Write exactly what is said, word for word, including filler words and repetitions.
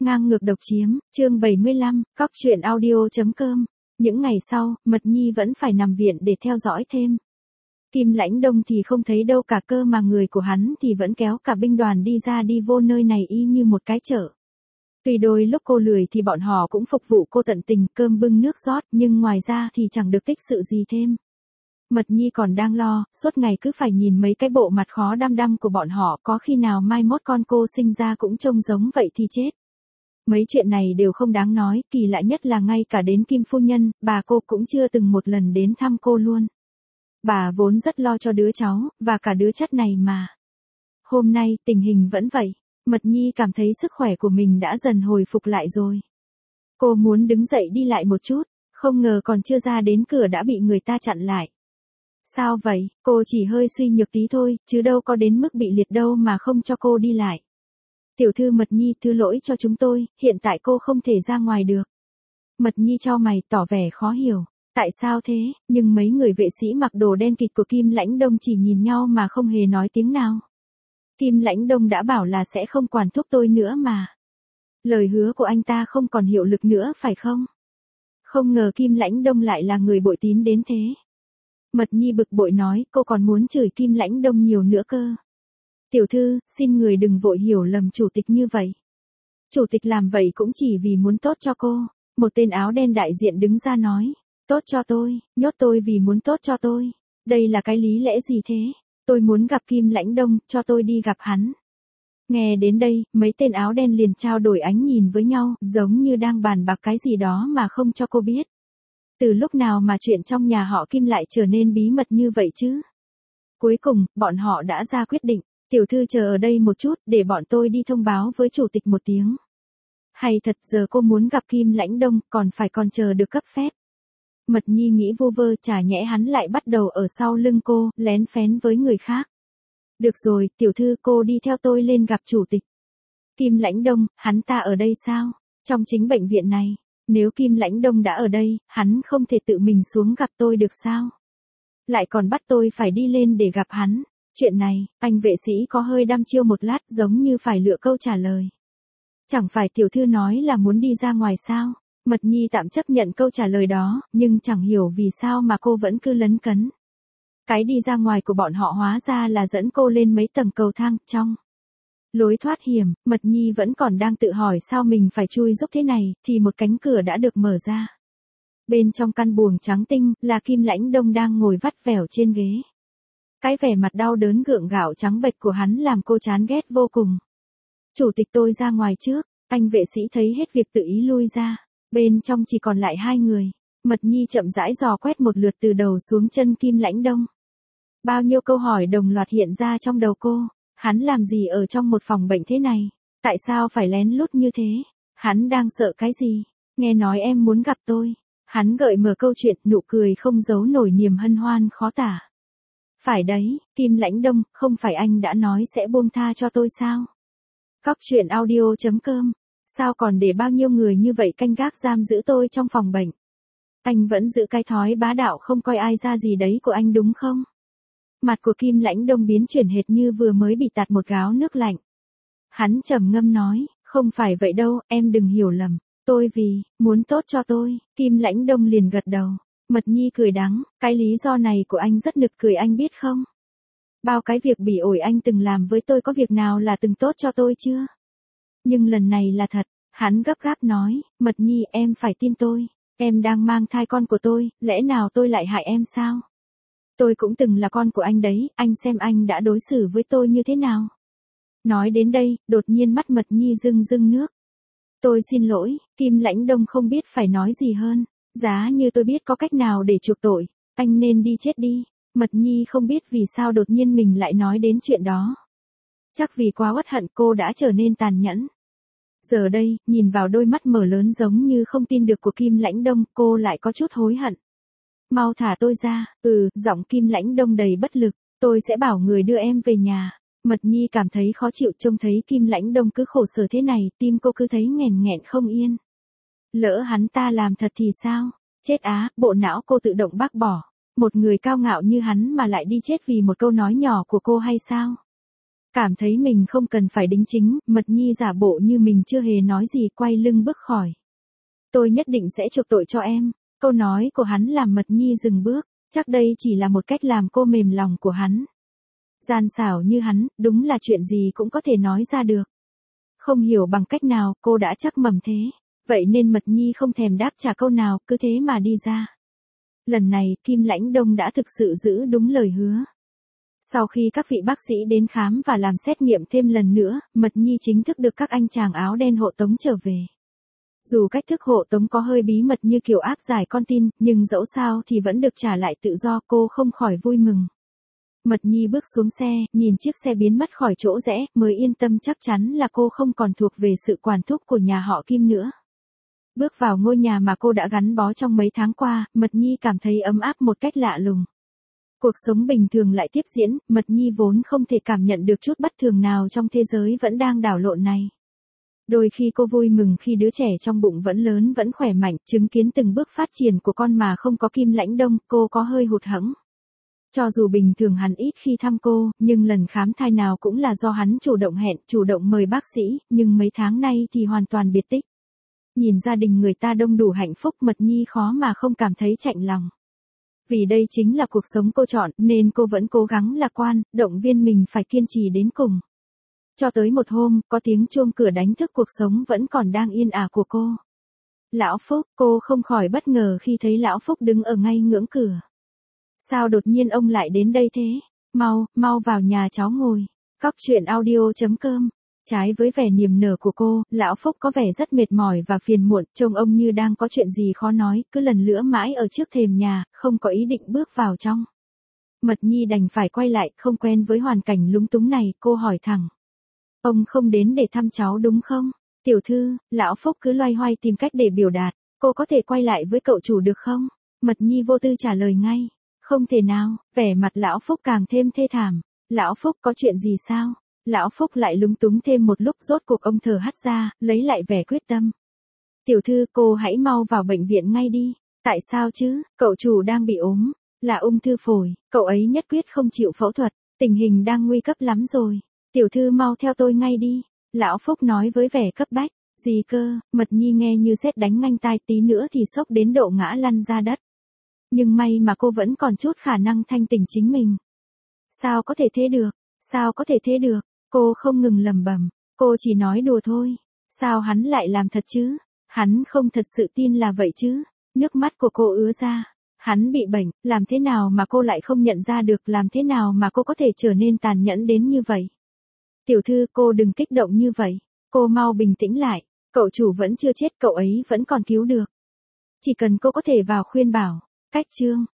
Ngang ngược độc chiếm, chương bảy mươi lăm, cóc truyện audio.com. Những ngày sau, Mật Nhi vẫn phải nằm viện để theo dõi thêm. Kim Lãnh Đông thì không thấy đâu cả, cơ mà người của hắn thì vẫn kéo cả binh đoàn đi ra đi vô nơi này y như một cái chợ. Tuy đôi lúc cô lười thì bọn họ cũng phục vụ cô tận tình, cơm bưng nước rót, nhưng ngoài ra thì chẳng được tích sự gì thêm. Mật Nhi còn đang lo, suốt ngày cứ phải nhìn mấy cái bộ mặt khó đăm đăm của bọn họ, có khi nào mai mốt con cô sinh ra cũng trông giống vậy thì chết. Mấy chuyện này đều không đáng nói, kỳ lạ nhất là ngay cả đến Kim phu nhân, bà cô cũng chưa từng một lần đến thăm cô luôn. Bà vốn rất lo cho đứa cháu, và cả đứa chất này mà. Hôm nay, tình hình vẫn vậy. Mật Nhi cảm thấy sức khỏe của mình đã dần hồi phục lại rồi. Cô muốn đứng dậy đi lại một chút, không ngờ còn chưa ra đến cửa đã bị người ta chặn lại. Sao vậy, cô chỉ hơi suy nhược tí thôi, chứ đâu có đến mức bị liệt đâu mà không cho cô đi lại. Tiểu thư Mật Nhi, thứ lỗi cho chúng tôi, hiện tại cô không thể ra ngoài được. Mật Nhi chau mày tỏ vẻ khó hiểu. Tại sao thế, nhưng mấy người vệ sĩ mặc đồ đen kịt của Kim Lãnh Đông chỉ nhìn nhau mà không hề nói tiếng nào. Kim Lãnh Đông đã bảo là sẽ không quản thúc tôi nữa mà. Lời hứa của anh ta không còn hiệu lực nữa phải không? Không ngờ Kim Lãnh Đông lại là người bội tín đến thế. Mật Nhi bực bội nói, cô còn muốn chửi Kim Lãnh Đông nhiều nữa cơ. Tiểu thư, xin người đừng vội hiểu lầm chủ tịch như vậy. Chủ tịch làm vậy cũng chỉ vì muốn tốt cho cô. Một tên áo đen đại diện đứng ra nói. Tốt cho tôi, nhốt tôi vì muốn tốt cho tôi. Đây là cái lý lẽ gì thế? Tôi muốn gặp Kim Lãnh Đông, cho tôi đi gặp hắn. Nghe đến đây, mấy tên áo đen liền trao đổi ánh nhìn với nhau, giống như đang bàn bạc cái gì đó mà không cho cô biết. Từ lúc nào mà chuyện trong nhà họ Kim lại trở nên bí mật như vậy chứ? Cuối cùng, bọn họ đã ra quyết định. Tiểu thư chờ ở đây một chút, để bọn tôi đi thông báo với chủ tịch một tiếng. Hay thật, giờ cô muốn gặp Kim Lãnh Đông, còn phải còn chờ được cấp phép. Mật Nhi nghĩ vô vơ, chả nhẽ hắn lại bắt đầu ở sau lưng cô, lén phén với người khác. Được rồi, tiểu thư, cô đi theo tôi lên gặp chủ tịch. Kim Lãnh Đông, hắn ta ở đây sao? Trong chính bệnh viện này, nếu Kim Lãnh Đông đã ở đây, hắn không thể tự mình xuống gặp tôi được sao? Lại còn bắt tôi phải đi lên để gặp hắn. Chuyện này, anh vệ sĩ có hơi đăm chiêu một lát, giống như phải lựa câu trả lời. Chẳng phải tiểu thư nói là muốn đi ra ngoài sao? Mật Nhi tạm chấp nhận câu trả lời đó, nhưng chẳng hiểu vì sao mà cô vẫn cứ lấn cấn. Cái đi ra ngoài của bọn họ hóa ra là dẫn cô lên mấy tầng cầu thang, trong lối thoát hiểm, Mật Nhi vẫn còn đang tự hỏi sao mình phải chui giúp thế này, thì một cánh cửa đã được mở ra. Bên trong căn buồng trắng tinh, là Kim Lãnh Đông đang ngồi vắt vẻo trên ghế. Cái vẻ mặt đau đớn gượng gạo trắng bệch của hắn làm cô chán ghét vô cùng. Chủ tịch, tôi ra ngoài trước, anh vệ sĩ thấy hết việc tự ý lui ra. Bên trong chỉ còn lại hai người. Mật Nhi chậm rãi dò quét một lượt từ đầu xuống chân Kim Lãnh Đông. Bao nhiêu câu hỏi đồng loạt hiện ra trong đầu cô. Hắn làm gì ở trong một phòng bệnh thế này? Tại sao phải lén lút như thế? Hắn đang sợ cái gì? Nghe nói em muốn gặp tôi. Hắn gợi mở câu chuyện, nụ cười không giấu nổi niềm hân hoan khó tả. Phải đấy, Kim Lãnh Đông, không phải anh đã nói sẽ buông tha cho tôi sao? Cóc truyện audio.com. Sao còn để bao nhiêu người như vậy canh gác giam giữ tôi trong phòng bệnh? Anh vẫn giữ cái thói bá đạo không coi ai ra gì đấy của anh đúng không? Mặt của Kim Lãnh Đông biến chuyển hệt như vừa mới bị tạt một gáo nước lạnh. Hắn trầm ngâm nói, không phải vậy đâu, em đừng hiểu lầm. Tôi vì, muốn tốt cho tôi. Kim Lãnh Đông liền gật đầu. Mật Nhi cười đắng, cái lý do này của anh rất nực cười, anh biết không? Bao cái việc bỉ ổi anh từng làm với tôi có việc nào là từng tốt cho tôi chưa? Nhưng lần này là thật. Hắn gấp gáp nói, Mật Nhi, em phải tin tôi. Em đang mang thai con của tôi, lẽ nào tôi lại hại em sao? Tôi cũng từng là con của anh đấy, anh xem anh đã đối xử với tôi như thế nào? Nói đến đây, đột nhiên mắt Mật Nhi rưng rưng nước. Tôi xin lỗi, Kim Lãnh Đông không biết phải nói gì hơn. Giá như tôi biết có cách nào để chuộc tội, anh nên đi chết đi. Mật Nhi không biết vì sao đột nhiên mình lại nói đến chuyện đó. Chắc vì quá uất hận cô đã trở nên tàn nhẫn. Giờ đây, nhìn vào đôi mắt mở lớn giống như không tin được của Kim Lãnh Đông, cô lại có chút hối hận. Mau thả tôi ra, ừ, giọng Kim Lãnh Đông đầy bất lực, tôi sẽ bảo người đưa em về nhà. Mật Nhi cảm thấy khó chịu trông thấy Kim Lãnh Đông cứ khổ sở thế này, tim cô cứ thấy nghẹn nghẹn không yên. Lỡ hắn ta làm thật thì sao? Chết á, bộ não cô tự động bác bỏ. Một người cao ngạo như hắn mà lại đi chết vì một câu nói nhỏ của cô hay sao? Cảm thấy mình không cần phải đính chính, Mật Nhi giả bộ như mình chưa hề nói gì, quay lưng bước khỏi. Tôi nhất định sẽ chuộc tội cho em. Câu nói của hắn làm Mật Nhi dừng bước, chắc đây chỉ là một cách làm cô mềm lòng của hắn. Gian xảo như hắn, đúng là chuyện gì cũng có thể nói ra được. Không hiểu bằng cách nào, cô đã chắc mầm thế. Vậy nên Mật Nhi không thèm đáp trả câu nào, cứ thế mà đi ra. Lần này, Kim Lãnh Đông đã thực sự giữ đúng lời hứa. Sau khi các vị bác sĩ đến khám và làm xét nghiệm thêm lần nữa, Mật Nhi chính thức được các anh chàng áo đen hộ tống trở về. Dù cách thức hộ tống có hơi bí mật như kiểu áp giải con tin, nhưng dẫu sao thì vẫn được trả lại tự do, cô không khỏi vui mừng. Mật Nhi bước xuống xe, nhìn chiếc xe biến mất khỏi chỗ rẽ, mới yên tâm chắc chắn là cô không còn thuộc về sự quản thúc của nhà họ Kim nữa. Bước vào ngôi nhà mà cô đã gắn bó trong mấy tháng qua, Mật Nhi cảm thấy ấm áp một cách lạ lùng. Cuộc sống bình thường lại tiếp diễn, Mật Nhi vốn không thể cảm nhận được chút bất thường nào trong thế giới vẫn đang đảo lộn này. Đôi khi cô vui mừng khi đứa trẻ trong bụng vẫn lớn vẫn khỏe mạnh, chứng kiến từng bước phát triển của con mà không có Kim Lãnh Đông, cô có hơi hụt hẫng. Cho dù bình thường hắn ít khi thăm cô, nhưng lần khám thai nào cũng là do hắn chủ động hẹn, chủ động mời bác sĩ, nhưng mấy tháng nay thì hoàn toàn biệt tích. Nhìn gia đình người ta đông đủ hạnh phúc, Mật Nhi khó mà không cảm thấy chạnh lòng. Vì đây chính là cuộc sống cô chọn, nên cô vẫn cố gắng lạc quan, động viên mình phải kiên trì đến cùng. Cho tới một hôm, có tiếng chuông cửa đánh thức cuộc sống vẫn còn đang yên ả của cô. Lão Phúc, cô không khỏi bất ngờ khi thấy Lão Phúc đứng ở ngay ngưỡng cửa. Sao đột nhiên ông lại đến đây thế? Mau, mau vào nhà cháu ngồi. Cóc truyện audio chấm com. Trái với vẻ niềm nở của cô, Lão Phúc có vẻ rất mệt mỏi và phiền muộn, trông ông như đang có chuyện gì khó nói, cứ lần lữa mãi ở trước thềm nhà, không có ý định bước vào trong. Mật Nhi đành phải quay lại, không quen với hoàn cảnh lúng túng này, cô hỏi thẳng. Ông không đến để thăm cháu đúng không? Tiểu thư, Lão Phúc cứ loay hoay tìm cách để biểu đạt, cô có thể quay lại với cậu chủ được không? Mật Nhi vô tư trả lời ngay. Không thể nào, vẻ mặt Lão Phúc càng thêm thê thảm. Lão Phúc có chuyện gì sao? Lão Phúc lại lúng túng thêm một lúc, rốt cuộc ông thở hắt ra, lấy lại vẻ quyết tâm. Tiểu thư, cô hãy mau vào bệnh viện ngay đi. Tại sao chứ? Cậu chủ đang bị ốm, là ung thư phổi, cậu ấy nhất quyết không chịu phẫu thuật, tình hình đang nguy cấp lắm rồi. Tiểu thư mau theo tôi ngay đi. Lão Phúc nói với vẻ cấp bách. Gì cơ? Mật Nhi nghe như sét đánh ngang tai, tí nữa thì sốc đến độ ngã lăn ra đất. Nhưng may mà cô vẫn còn chút khả năng thanh tỉnh chính mình. Sao có thể thế được? Sao có thể thế được? Cô không ngừng lẩm bẩm, cô chỉ nói đùa thôi. Sao hắn lại làm thật chứ? Hắn không thật sự tin là vậy chứ? Nước mắt của cô ứa ra. Hắn bị bệnh, làm thế nào mà cô lại không nhận ra được, làm thế nào mà cô có thể trở nên tàn nhẫn đến như vậy? Tiểu thư, cô đừng kích động như vậy. Cô mau bình tĩnh lại. Cậu chủ vẫn chưa chết, cậu ấy vẫn còn cứu được. Chỉ cần cô có thể vào khuyên bảo. Cách chương